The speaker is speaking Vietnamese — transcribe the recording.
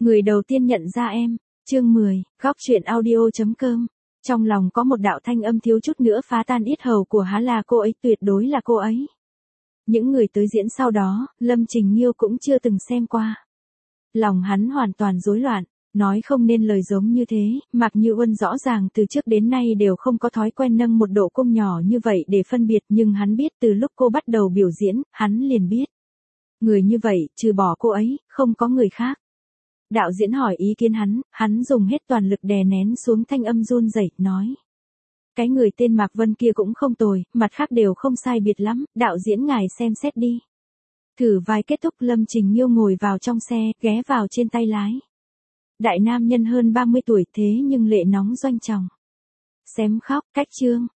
Người đầu tiên nhận ra em. Chương 10, góc truyện audio.com. Trong lòng có một đạo thanh âm thiếu chút nữa phá tan yết hầu của hắn, là cô ấy, tuyệt đối là cô ấy. Những người tới diễn sau đó, Lâm Trình Nghiêu cũng chưa từng xem qua. Lòng hắn hoàn toàn rối loạn, nói không nên lời giống như thế. Mạc Như Uân rõ ràng từ trước đến nay đều không có thói quen nâng một độ cung nhỏ như vậy để phân biệt, nhưng hắn biết từ lúc cô bắt đầu biểu diễn, hắn liền biết. Người như vậy, trừ bỏ cô ấy, không có người khác. Đạo diễn hỏi ý kiến hắn dùng hết toàn lực đè nén xuống thanh âm run rẩy, nói. Cái người tên Mạc Vân kia cũng không tồi, mặt khác đều không sai biệt lắm, đạo diễn ngài xem xét đi. Thử vai kết thúc, Lâm Trình Nghiêu ngồi vào trong xe, ghé vào trên tay lái. Đại nam nhân hơn 30 tuổi thế nhưng lệ nóng doanh tròng. Xém khóc, cách chương.